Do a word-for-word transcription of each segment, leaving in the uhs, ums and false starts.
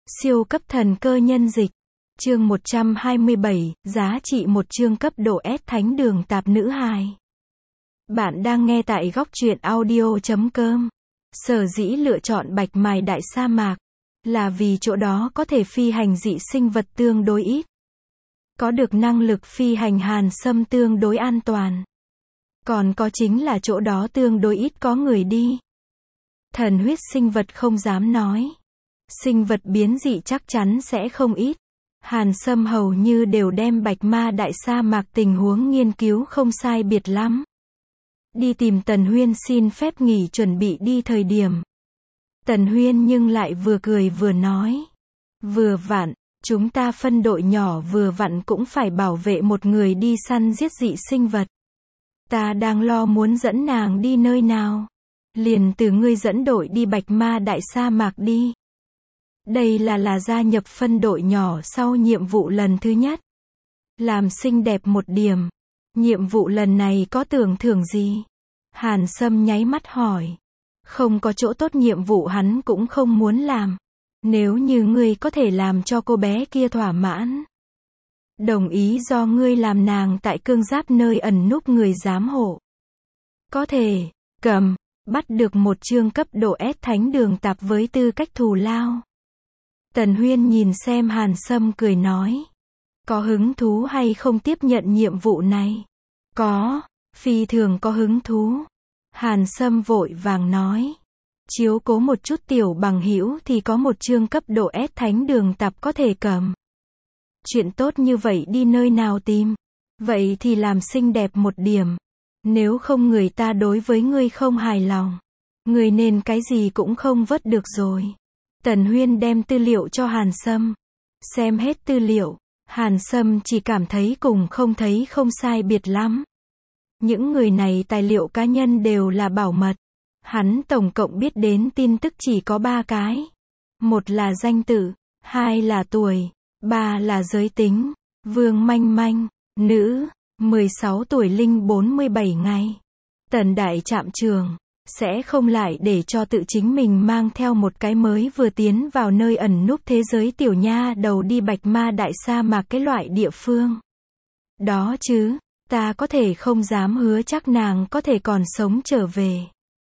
Siêu cấp thần cơ nhân dịch. Chương một trăm hai mươi bảy, giá trị một chương cấp độ S thánh đường tạp nữ hài. Bạn đang nghe tại góc truyện audio chấm com. Sở dĩ lựa chọn Bạch Mài Đại Sa Mạc là vì chỗ đó có thể phi hành dị sinh vật tương đối ít. Có được năng lực phi hành hàn sâm tương đối an toàn. Còn có chính là chỗ đó tương đối ít có người đi. Thần huyết sinh vật không dám nói. Sinh vật biến dị chắc chắn sẽ không ít. Hàn Sâm hầu như đều đem Bạch Ma Đại Sa Mạc tình huống nghiên cứu không sai biệt lắm. Đi tìm Tần Huyên xin phép nghỉ chuẩn bị đi thời điểm. Tần Huyên nhưng lại vừa cười vừa nói. Vừa vặn, chúng ta phân đội nhỏ vừa vặn cũng phải bảo vệ một người đi săn giết dị sinh vật. Ta đang lo muốn dẫn nàng đi nơi nào. Liền từ ngươi dẫn đội đi Bạch Ma Đại Sa Mạc đi. Đây là là gia nhập phân đội nhỏ sau nhiệm vụ lần thứ nhất. Làm xinh đẹp một điểm. Nhiệm vụ lần này có tưởng thưởng gì? Hàn Sâm nháy mắt hỏi. Không có chỗ tốt nhiệm vụ hắn cũng không muốn làm. Nếu như ngươi có thể làm cho cô bé kia thỏa mãn. Đồng ý do ngươi làm nàng tại cương giáp nơi ẩn núp người giám hộ. Có thể, cầm, bắt được một chương cấp độ S thánh đường tạp với tư cách thù lao. Tần Huyên nhìn xem Hàn Sâm cười nói. Có hứng thú hay không tiếp nhận nhiệm vụ này? Có, phi thường có hứng thú. Hàn Sâm vội vàng nói. Chiếu cố một chút tiểu bằng hữu thì có một chương cấp độ S thánh đường tạp có thể cầm. Chuyện tốt như vậy đi nơi nào tìm? Vậy thì làm xinh đẹp một điểm. Nếu không người ta đối với ngươi không hài lòng. Ngươi nên cái gì cũng không vớt được rồi. Tần Huyên đem tư liệu cho Hàn Sâm. Xem hết tư liệu, Hàn Sâm chỉ cảm thấy cùng không thấy không sai biệt lắm. Những người này tài liệu cá nhân đều là bảo mật. Hắn tổng cộng biết đến tin tức chỉ có ba cái. Một là danh tự, hai là tuổi, ba là giới tính. Vương Manh Manh, nữ, mười sáu tuổi linh bốn mươi bảy ngày. Tần đại trạm trường. Sẽ không lại để cho tự chính mình mang theo một cái mới vừa tiến vào nơi ẩn núp thế giới tiểu nha đầu đi Bạch Ma Đại Sa Mạc cái loại địa phương. Đó chứ, ta có thể không dám hứa chắc nàng có thể còn sống trở về.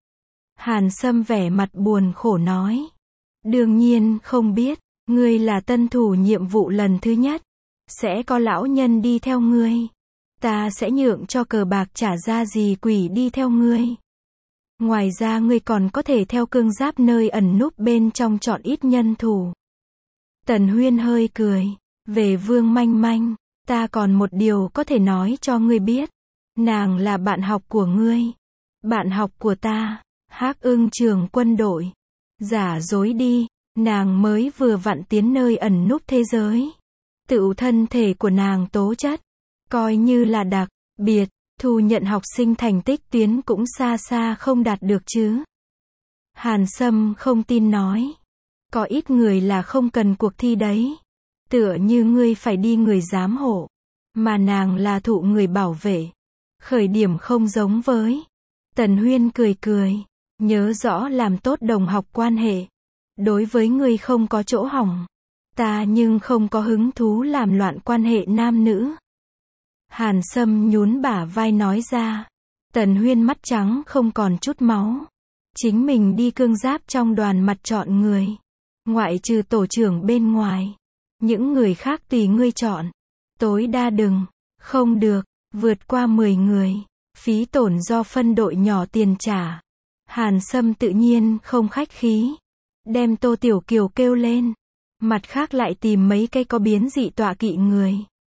Hàn Sâm vẻ mặt buồn khổ nói. Đương nhiên không biết, ngươi là tân thủ nhiệm vụ lần thứ nhất. Sẽ có lão nhân đi theo ngươi. Ta sẽ nhượng cho cờ bạc trả ra gì quỷ đi theo ngươi. Ngoài ra ngươi còn có thể theo cương giáp nơi ẩn núp bên trong chọn ít nhân thủ. Tần Huyên hơi cười. Về Vương Manh Manh, ta còn một điều có thể nói cho ngươi biết. Nàng là bạn học của ngươi. Bạn học của ta. Hắc Ưng trường quân đội. Giả dối đi, nàng mới vừa vặn tiến nơi ẩn núp thế giới. Tự thân thể của nàng tố chất. Coi như là đặc biệt. Thu nhận học sinh thành tích tuyến cũng xa xa không đạt được chứ. Hàn Sâm không tin nói. Có ít người là không cần cuộc thi đấy. Tựa như ngươi phải đi người giám hộ. Mà nàng là thụ người bảo vệ. Khởi điểm không giống với. Tần Huyên cười cười. Nhớ rõ làm tốt đồng học quan hệ. Đối với ngươi không có chỗ hỏng. Ta nhưng không có hứng thú làm loạn quan hệ nam nữ. Hàn Sâm nhún bả vai nói ra. Tần Huyên mắt trắng không còn chút máu. Chính mình đi cương giáp trong đoàn mặt chọn người. Ngoại trừ tổ trưởng bên ngoài. Những người khác tùy ngươi chọn. Tối đa đừng. Không được. Vượt qua mười người. Phí tổn do phân đội nhỏ tiền trả. Hàn Sâm tự nhiên không khách khí. Đem Tô Tiểu Kiều kêu lên. Mặt khác lại tìm mấy cây có biến dị tọa kỵ người.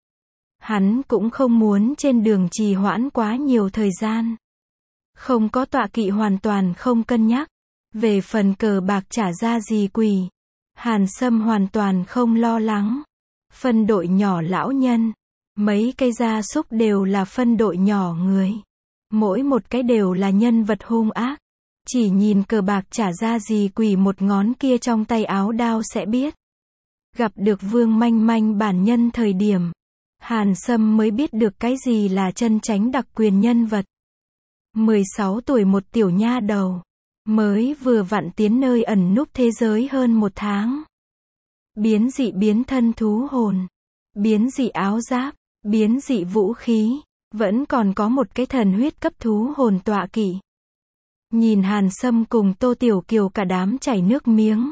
Hắn cũng không muốn trên đường trì hoãn quá nhiều thời gian. Không có tọa kỵ hoàn toàn không cân nhắc. Về phần cờ bạc trả ra gì quỷ. Hàn Sâm hoàn toàn không lo lắng. Phân đội nhỏ lão nhân. Mấy cây gia súc đều là phân đội nhỏ người. Mỗi một cái đều là nhân vật hung ác. Chỉ nhìn cờ bạc trả ra gì quỷ một ngón kia trong tay áo đao sẽ biết. Gặp được Vương Manh Manh bản nhân thời điểm. Hàn Sâm mới biết được cái gì là chân chánh đặc quyền nhân vật. mười sáu tuổi một tiểu nha đầu. Mới vừa vặn tiến nơi ẩn núp thế giới hơn một tháng. biến dị biến thân thú hồn, biến dị áo giáp, biến dị vũ khí, vẫn còn có một cái thần huyết cấp thú hồn tọa kỵ. Nhìn Hàn Sâm cùng Tô Tiểu Kiều cả đám chảy nước miếng.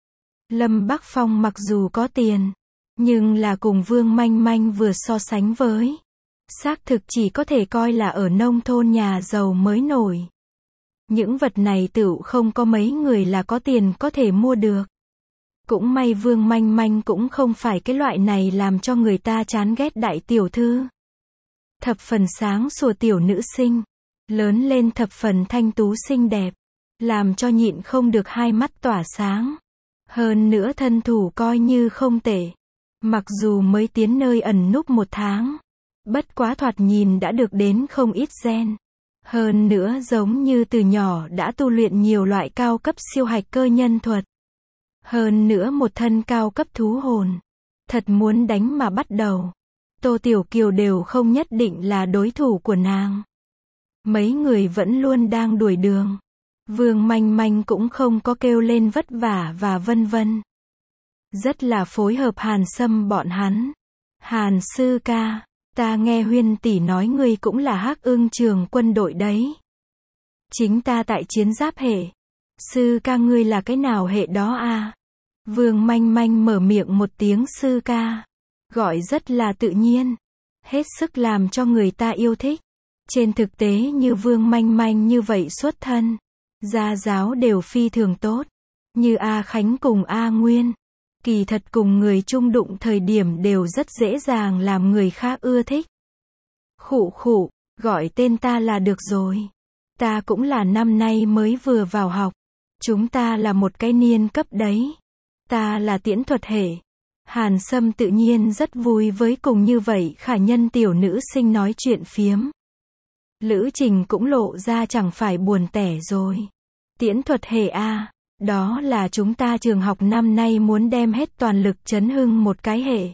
Lâm Bắc Phong mặc dù có tiền, nhưng là cùng Vương Manh Manh vừa so sánh với, xác thực chỉ có thể coi là ở nông thôn nhà giàu mới nổi. Những vật này tựu không có mấy người là có tiền có thể mua được. Cũng may Vương Manh Manh cũng không phải cái loại này làm cho người ta chán ghét đại tiểu thư. Thập phần sáng sủa tiểu nữ sinh, lớn lên thập phần thanh tú xinh đẹp, làm cho nhịn không được hai mắt tỏa sáng. Hơn nữa thân thủ coi như không tệ. Mặc dù mới tiến nơi ẩn núp một tháng, bất quá thoạt nhìn đã được đến không ít gen. Hơn nữa giống như từ nhỏ đã tu luyện nhiều loại cao cấp siêu hạch cơ nhân thuật. Hơn nữa một thân cao cấp thú hồn. Thật muốn đánh mà bắt đầu. Tô Tiểu Kiều đều không nhất định là đối thủ của nàng. Mấy người vẫn luôn đang đuổi đường. Vương Manh Manh cũng không có kêu lên vất vả và vân vân. Rất là phối hợp Hàn Sâm bọn hắn. Hàn sư ca, ta nghe Huyên tỷ nói ngươi cũng là Hắc Ưng trường quân đội đấy. Chính ta tại chiến giáp hệ. Sư ca ngươi là cái nào hệ đó à? Vương Manh Manh mở miệng một tiếng sư ca. Gọi rất là tự nhiên. Hết sức làm cho người ta yêu thích. Trên thực tế như Vương Manh Manh như vậy xuất thân. Gia giáo đều phi thường tốt. Như A Khánh cùng A Nguyên. Kỳ thật cùng người chung đụng thời điểm đều rất dễ dàng làm người khác ưa thích. Khụ khụ, gọi tên ta là được rồi. Ta cũng là năm nay mới vừa vào học. Chúng ta là một cái niên cấp đấy. Ta là tiễn thuật hệ. Hàn Sâm tự nhiên rất vui với cùng như vậy khả nhân tiểu nữ sinh nói chuyện phiếm. Lữ Trình cũng lộ ra chẳng phải buồn tẻ rồi. Tiễn thuật hệ A, đó là chúng ta trường học năm nay muốn đem hết toàn lực chấn hưng một cái hệ.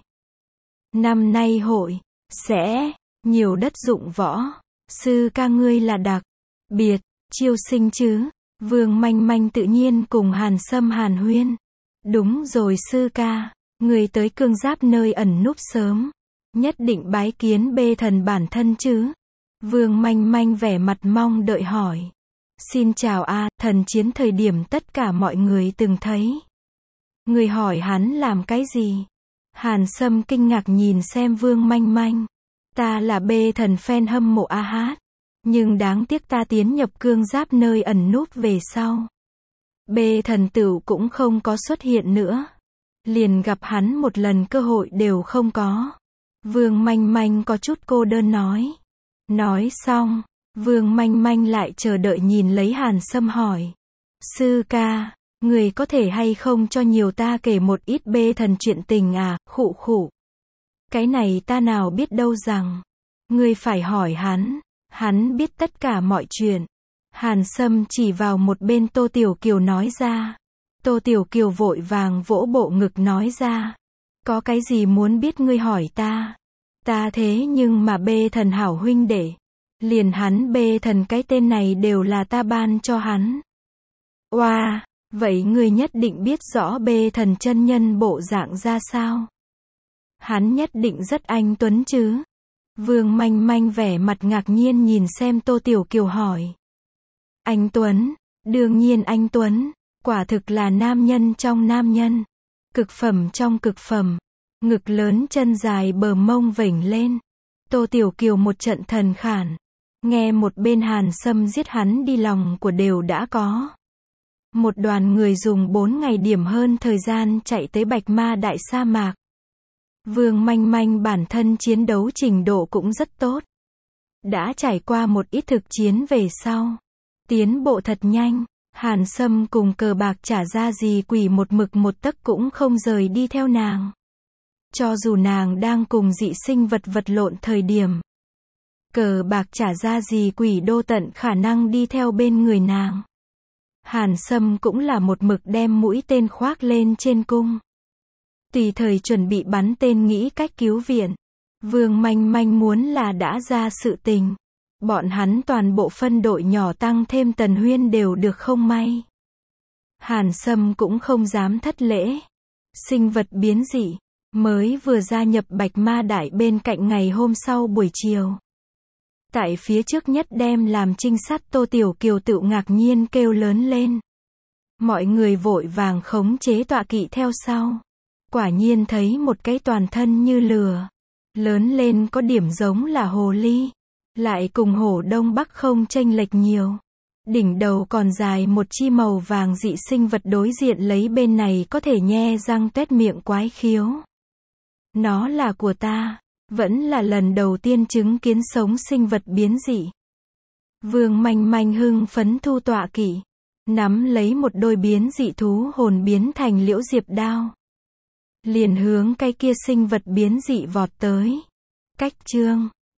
Năm nay hội, sẽ, nhiều đất dụng võ. Sư ca ngươi là đặc biệt, chiêu sinh chứ. Vương Manh Manh tự nhiên cùng Hàn Sâm hàn huyên. Đúng rồi sư ca, người tới cương giáp nơi ẩn núp sớm. Nhất định bái kiến bê thần bản thân chứ. Vương Manh Manh vẻ mặt mong đợi hỏi. Xin chào a, thần chiến thời điểm tất cả mọi người từng thấy. Người hỏi hắn làm cái gì? Hàn Sâm kinh ngạc nhìn xem Vương Manh Manh. Ta là bê thần fan hâm mộ a hát. Nhưng đáng tiếc ta tiến nhập cương giáp nơi ẩn núp về sau. Bê thần tửu cũng không có xuất hiện nữa. Liền gặp hắn một lần cơ hội đều không có. Vương Manh Manh có chút cô đơn nói. Nói xong, Vương Manh Manh lại chờ đợi nhìn lấy Hàn Sâm hỏi. Sư ca, người có thể hay không cho nhiều ta kể một ít bê thần chuyện tình à, khụ khụ. Cái này ta nào biết đâu rằng. Người phải hỏi hắn, hắn biết tất cả mọi chuyện. Hàn Sâm chỉ vào một bên Tô Tiểu Kiều nói ra. Tô Tiểu Kiều vội vàng vỗ bộ ngực nói ra. Có cái gì muốn biết ngươi hỏi ta? Ta thế nhưng mà bê thần hảo huynh đệ. Liền hắn bê thần cái tên này đều là ta ban cho hắn. Oa, wow, vậy ngươi nhất định biết rõ bê thần chân nhân bộ dạng ra sao? Hắn nhất định rất anh tuấn chứ? Vương Manh Manh vẻ mặt ngạc nhiên nhìn xem Tô Tiểu Kiều hỏi. Anh tuấn, đương nhiên anh tuấn, quả thực là nam nhân trong nam nhân. Cực phẩm trong cực phẩm, ngực lớn chân dài bờ mông vểnh lên. Tô Tiểu Kiều một trận thần khản. Nghe một bên Hàn Sâm giết hắn đi lòng của đều đã có. Một đoàn người dùng bốn ngày điểm hơn thời gian chạy tới Bạch Ma Đại Sa Mạc. Vương Manh Manh bản thân chiến đấu trình độ cũng rất tốt. Đã trải qua một ít thực chiến về sau. Tiến bộ thật nhanh. Hàn Sâm cùng cờ bạc trả ra gì quỷ một mực một tấc cũng không rời đi theo nàng. Cho dù nàng đang cùng dị sinh vật vật lộn thời điểm. Cờ bạc trả ra gì quỷ đô tận khả năng đi theo bên người nàng. Hàn Sâm cũng là một mực đem mũi tên khoác lên trên cung. Tùy thời chuẩn bị bắn tên nghĩ cách cứu viện. Vương Manh Manh muốn là đã ra sự tình. Bọn hắn toàn bộ phân đội nhỏ tăng thêm Tần Huyên đều được không may. Hàn Sâm cũng không dám thất lễ. Sinh vật biến dị, mới vừa gia nhập Bạch Ma Đại bên cạnh ngày hôm sau buổi chiều. Tại phía trước nhất đem làm trinh sát Tô Tiểu Kiều tự ngạc nhiên kêu lớn lên. Mọi người vội vàng khống chế tọa kỵ theo sau. Quả nhiên thấy một cái toàn thân như lừa. Lớn lên có điểm giống là hồ ly. Lại cùng hổ Đông Bắc không chênh lệch nhiều. Đỉnh đầu còn dài một chi màu vàng dị sinh vật đối diện lấy bên này có thể nhe răng tuét miệng quái khiếu. Nó là của ta. Vẫn là lần đầu tiên chứng kiến sống sinh vật biến dị. Vương Manh Manh hưng phấn thu tọa kỵ. Nắm lấy một đôi biến dị thú hồn biến thành liễu diệp đao. Liền hướng cái kia sinh vật biến dị vọt tới. Cách chương